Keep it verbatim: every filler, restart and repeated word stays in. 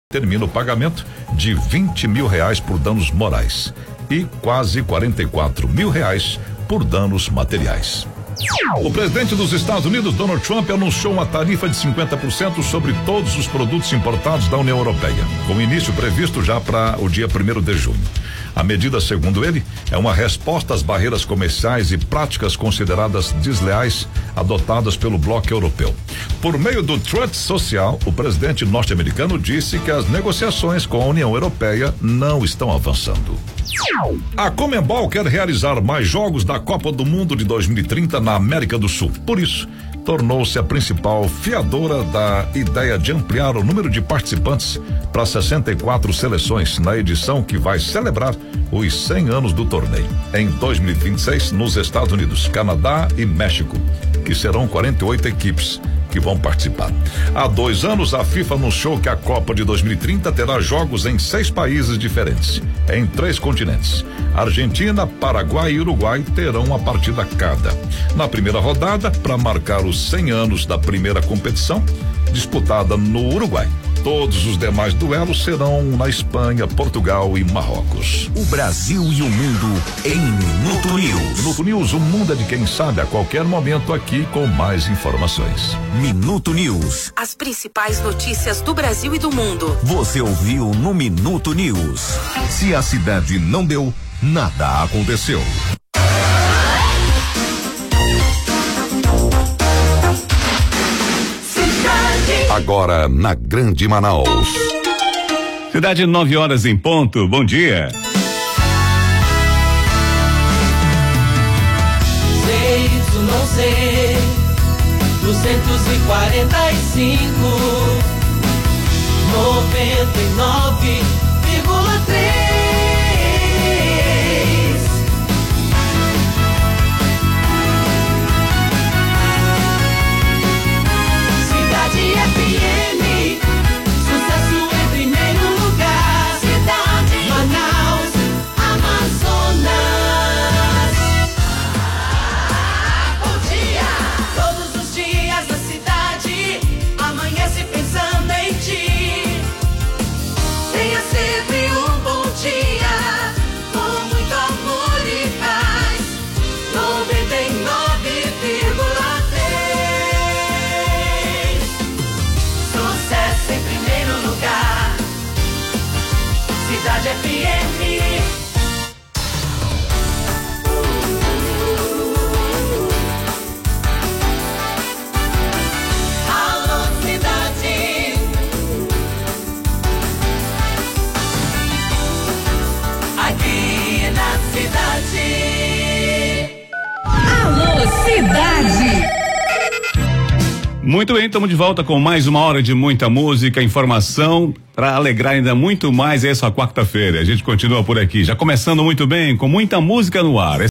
termina o pagamento de vinte mil reais por danos morais e quase quarenta e quatro mil reais por danos materiais. O presidente dos Estados Unidos, Donald Trump, anunciou uma tarifa de cinquenta por cento sobre todos os produtos importados da União Europeia, com início previsto já para o dia primeiro de junho. A medida, segundo ele, é uma resposta às barreiras comerciais e práticas consideradas desleais adotadas pelo bloco europeu. Por meio do Truth Social, o presidente norte-americano disse que as negociações com a União Europeia não estão avançando. A Conmebol quer realizar mais jogos da Copa do Mundo de dois mil e trinta na América do Sul. Por isso, tornou-se a principal fiadora da ideia de ampliar o número de participantes para sessenta e quatro seleções na edição que vai celebrar os cem anos do torneio em dois mil e vinte e seis nos Estados Unidos, Canadá e México, que serão quarenta e oito equipes que vão participar. Há dois anos, a FIFA anunciou que a Copa de dois mil e trinta terá jogos em seis países diferentes, em três continentes. Argentina, Paraguai e Uruguai terão uma partida cada. Na primeira rodada, para marcar os cem anos da primeira competição, disputada no Uruguai. Todos os demais duelos serão na Espanha, Portugal e Marrocos. O Brasil e o mundo em Minuto News. Minuto News, o mundo é de quem sabe, a qualquer momento aqui com mais informações. Minuto News. As principais notícias do Brasil e do mundo. Você ouviu no Minuto News. Se a cidade não deu, nada aconteceu. Agora na Grande Manaus. Cidade, nove horas em ponto. Bom dia. Seis, não sei, duzentos e quarenta e cinco, noventa e nove vírgula três. Cidade F M, sucesso em primeiro lugar. Cidade Manaus, Amazonas. Bom dia! Todos os dias na cidade amanhece pensando em ti. Tenha sempre um bom dia, com muito amor e paz. noventa e nove vírgula três. Sucesso em primeiro lugar. Cidade F M. Alô, cidade. Aqui na cidade. Alô, cidade. Muito bem, estamos de volta com mais uma hora de muita música, informação, para alegrar ainda muito mais essa quarta-feira. A gente continua por aqui, já começando muito bem, com muita música no ar.